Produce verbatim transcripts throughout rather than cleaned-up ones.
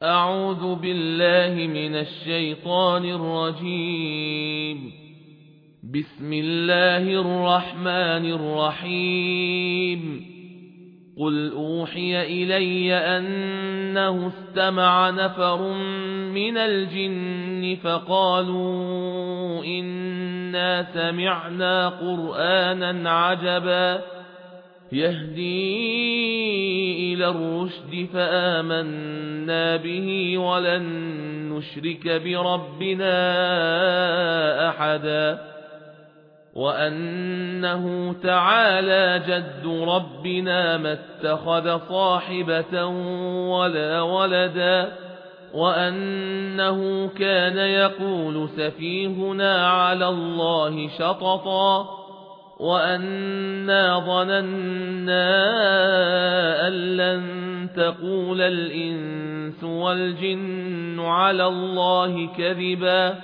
أعوذ بالله من الشيطان الرجيم. بسم الله الرحمن الرحيم. قل أوحي إلي أنه استمع نفر من الجن فقالوا إنا سمعنا قرآنا عجبا يهدي إلى الرشد فآمنا به ولن نشرك بربنا أحدا وأنه تعالى جد ربنا ما اتخذ صاحبة ولا ولدا وأنه كان يقول سفيهنا على الله شططا وأنا ظننا أن لن تقول الإنس والجن على الله كذبا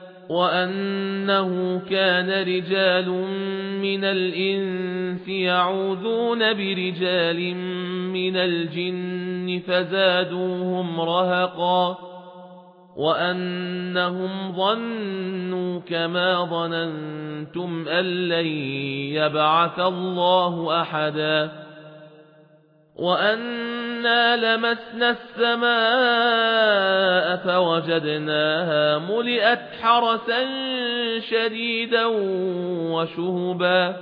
وأنه كان رجال من الإنس يعوذون برجال من الجن فزادوهم رهقا وأنهم ظنوا كما ظننتم أن لن يبعث الله أحدا وأنا لمسنا السماء فوجدناها ملئت حرسا شديدا وشهبا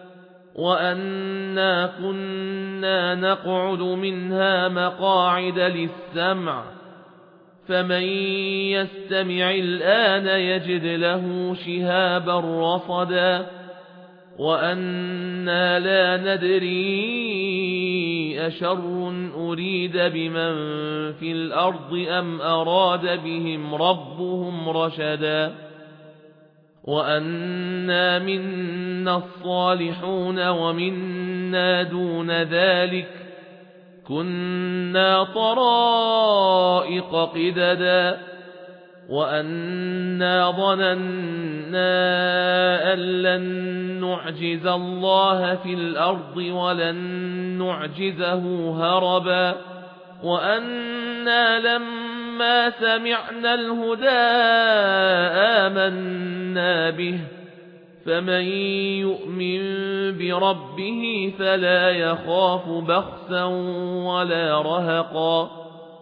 وأنا كنا نقعد منها مقاعد للسمع فمن يستمع الآن يجد له شهابا رصدا وأنا لا ندري أشر أريد بمن في الأرض أم أراد بهم ربهم رشدا وأنا منا الصالحون ومنا دون ذلك كنا طرائق قددا وأنا ظننا أن لن نعجز الله في الأرض ولن نعجزه هربا وأنا لما سمعنا الهدى آمنا به فمن يؤمن بربه فلا يخاف بخسا ولا رهقا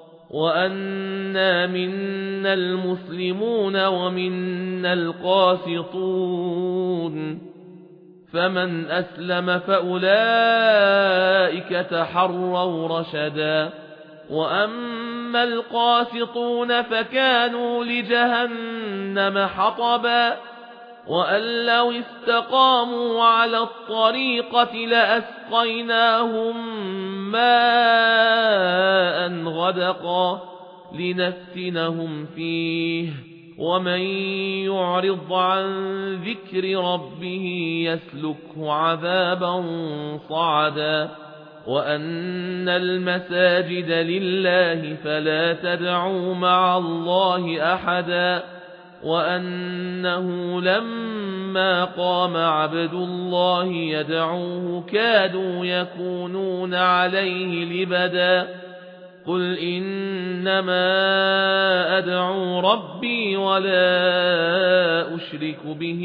وأنا منا المسلمون ومنا القاسطون فمن أسلم فأولئك تحروا رشدا وأما القاسطون فكانوا لجهنم حطبا وأن لو استقاموا على الطريقة لأسقيناهم ماء غدقا لنفتنهم فيه ومن يعرض عن ذكر ربه يسلكه عذابا صعدا وأن المساجد لله فلا تدعوا مع الله أحدا وأنه لما قام عبد الله يدعوه كادوا يكونون عليه لبدا قل إنما أدعو ربي ولا أشرك به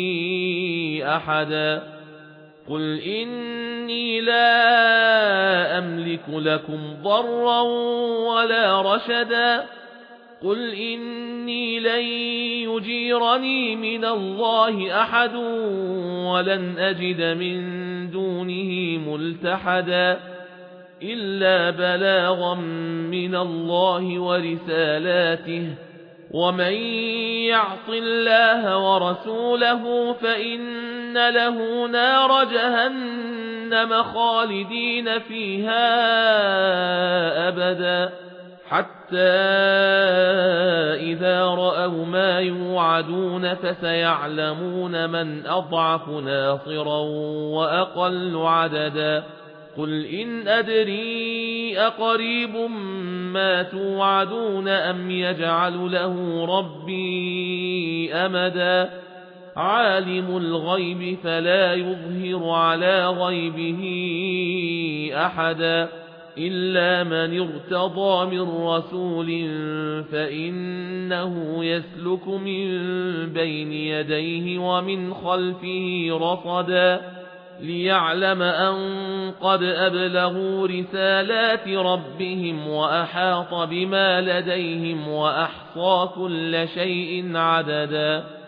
أحدا قل إني لا أملك لكم ضرا ولا رشدا قل إني لن يجيرني من الله أحد ولن أجد من دونه ملتحدا إلا بلاغا من الله ورسالاته ومن يعص الله ورسوله فإن له نار جهنم خالدين فيها أبدا حتى إذا رأوا ما يوعدون فسيعلمون من أضعف ناصرا وأقل عددا قل إن أدري أقريب ما توعدون أم يجعل له ربي أمدا عالم الغيب فلا يظهر على غيبه أحدا إلا من ارتضى من رسول فإنه يسلك من بين يديه ومن خلفه رصدا ليعلم أن قد أبلغوا رسالات ربهم وأحاط بما لديهم وأحصى كل شيء عددا